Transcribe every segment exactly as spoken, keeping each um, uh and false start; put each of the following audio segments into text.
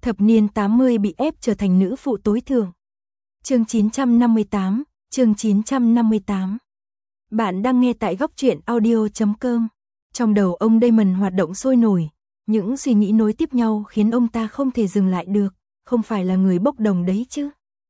Thập niên tám mươi bị ép trở thành nữ phụ tối thượng. Chương chín trăm năm mươi tám, chương chín trăm năm mươi tám. Bạn đang nghe tại góc truyện audio chấm com. Trong đầu ông Damon hoạt động sôi nổi, những suy nghĩ nối tiếp nhau khiến ông ta không thể dừng lại được, không phải là người bốc đồng đấy chứ.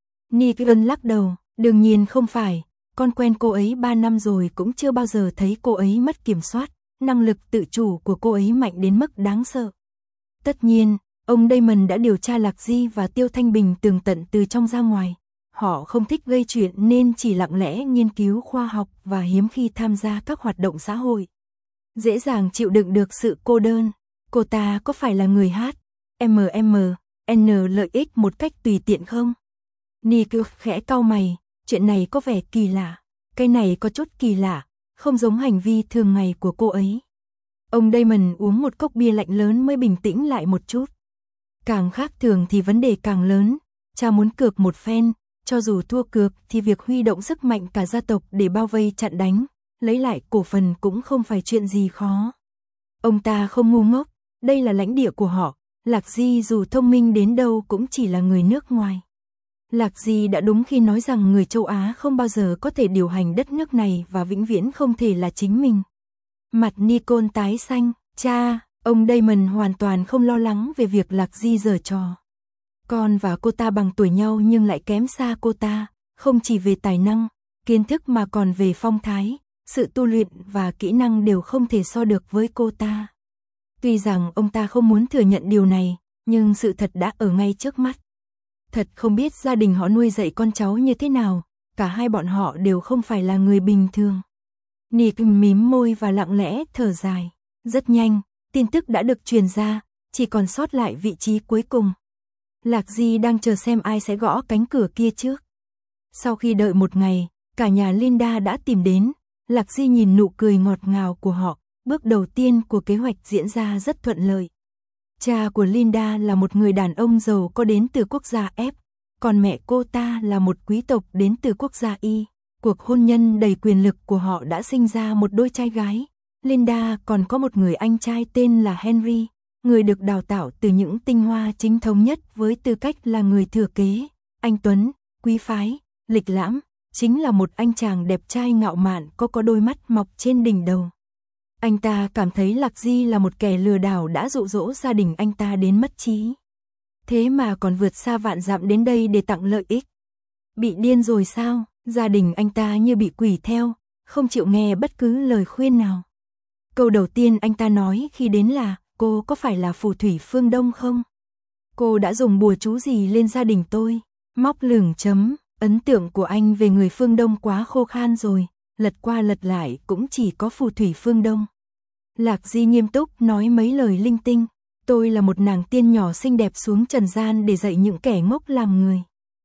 Nickon lắc đầu, đương nhiên không phải, con quen cô ấy ba năm rồi cũng chưa bao giờ thấy cô ấy mất kiểm soát, năng lực tự chủ của cô ấy mạnh đến mức đáng sợ. Tất nhiên, ông Damon đã điều tra Lạc Di và Tiêu Thanh Bình tường tận từ trong ra ngoài. Họ không thích gây chuyện nên chỉ lặng lẽ nghiên cứu khoa học và hiếm khi tham gia các hoạt động xã hội. Dễ dàng chịu đựng được sự cô đơn. Cô ta có phải là người hát em em en lợi ích một cách tùy tiện không? Nick khẽ cau mày, chuyện này có vẻ kỳ lạ. Cái này có chút kỳ lạ, không giống hành vi thường ngày của cô ấy. Ông Damon uống một cốc bia lạnh lớn mới bình tĩnh lại một chút. Càng khác thường thì vấn đề càng lớn, cha muốn cược một phen, cho dù thua cược thì việc huy động sức mạnh cả gia tộc để bao vây chặn đánh, lấy lại cổ phần cũng không phải chuyện gì khó. Ông ta không ngu ngốc, đây là lãnh địa của họ, Lạc Di dù thông minh đến đâu cũng chỉ là người nước ngoài. Lạc Di đã đúng khi nói rằng người châu Á không bao giờ có thể điều hành đất nước này và vĩnh viễn không thể là chính mình. Mặt Nikon tái xanh, cha, ông Damon hoàn toàn không lo lắng về việc Lạc Di giở trò. Con và cô ta bằng tuổi nhau nhưng lại kém xa cô ta, không chỉ về tài năng, kiến thức mà còn về phong thái, sự tu luyện và kỹ năng đều không thể so được với cô ta. Tuy rằng ông ta không muốn thừa nhận điều này, nhưng sự thật đã ở ngay trước mắt. Thật không biết gia đình họ nuôi dạy con cháu như thế nào, cả hai bọn họ đều không phải là người bình thường. Nick mím môi và lặng lẽ thở dài. Rất nhanh, tin tức đã được truyền ra, chỉ còn sót lại vị trí cuối cùng. Lạc Di đang chờ xem ai sẽ gõ cánh cửa kia trước. Sau khi đợi một ngày, cả nhà Linda đã tìm đến. Lạc Di nhìn nụ cười ngọt ngào của họ, bước đầu tiên của kế hoạch diễn ra rất thuận lợi. Cha của Linda là một người đàn ông giàu có đến từ quốc gia F, còn mẹ cô ta là một quý tộc đến từ quốc gia Y. Cuộc hôn nhân đầy quyền lực của họ đã sinh ra một đôi trai gái. Linda còn có một người anh trai tên là Henry, người được đào tạo từ những tinh hoa chính thống nhất với tư cách là người thừa kế. Anh Tuấn, quý phái, lịch lãm, chính là một anh chàng đẹp trai ngạo mạn có có đôi mắt mọc trên đỉnh đầu. Anh ta cảm thấy Lạc Di là một kẻ lừa đảo đã dụ dỗ gia đình anh ta đến mất trí. Thế mà còn vượt xa vạn dặm đến đây để tặng lợi ích. Bị điên rồi sao? Gia đình anh ta như bị quỷ theo, không chịu nghe bất cứ lời khuyên nào. Câu đầu tiên anh ta nói khi đến là, cô có phải là phù thủy phương Đông không? Cô đã dùng bùa chú gì lên gia đình tôi? Móc lửng chấm, ấn tượng của anh về người phương Đông quá khô khan rồi, lật qua lật lại cũng chỉ có phù thủy phương Đông. Lạc Di nghiêm túc nói mấy lời linh tinh, tôi là một nàng tiên nhỏ xinh đẹp xuống trần gian để dạy những kẻ ngốc làm người.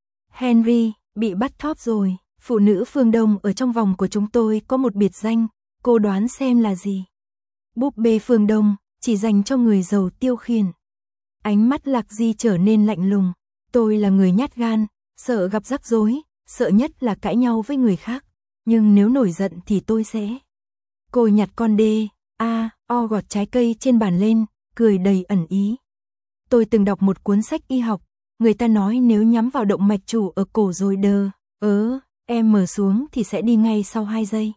Henry, bị bắt thóp rồi, phụ nữ phương Đông ở trong vòng của chúng tôi có một biệt danh, cô đoán xem là gì? Búp bê phương Đông, chỉ dành cho người giàu tiêu khiển. Ánh mắt Lạc Di trở nên lạnh lùng, tôi là người nhát gan, sợ gặp rắc rối, sợ nhất là cãi nhau với người khác, nhưng nếu nổi giận thì tôi sẽ. Cô nhặt con đê, a, o gọt trái cây trên bàn lên, cười đầy ẩn ý. Tôi từng đọc một cuốn sách y học, người ta nói nếu nhắm vào động mạch chủ ở cổ rồi đờ, ớ, em mở xuống thì sẽ đi ngay sau hai giây.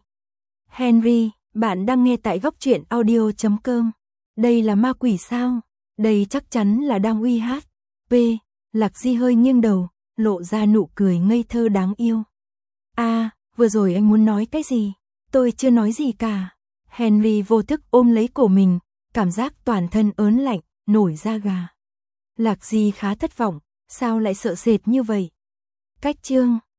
Henry, bạn đang nghe tại góc truyện audio chấm com. Đây là ma quỷ sao? Đây chắc chắn là đang uy hát. P. Lạc Di hơi nghiêng đầu, lộ ra nụ cười ngây thơ đáng yêu. A, à, vừa rồi anh muốn nói cái gì? Tôi chưa nói gì cả. Henry vô thức ôm lấy cổ mình, cảm giác toàn thân ớn lạnh, nổi da gà. Lạc Di khá thất vọng, sao lại sợ sệt như vậy? Cách chương